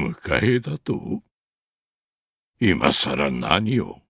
迎えだと？今さら何を。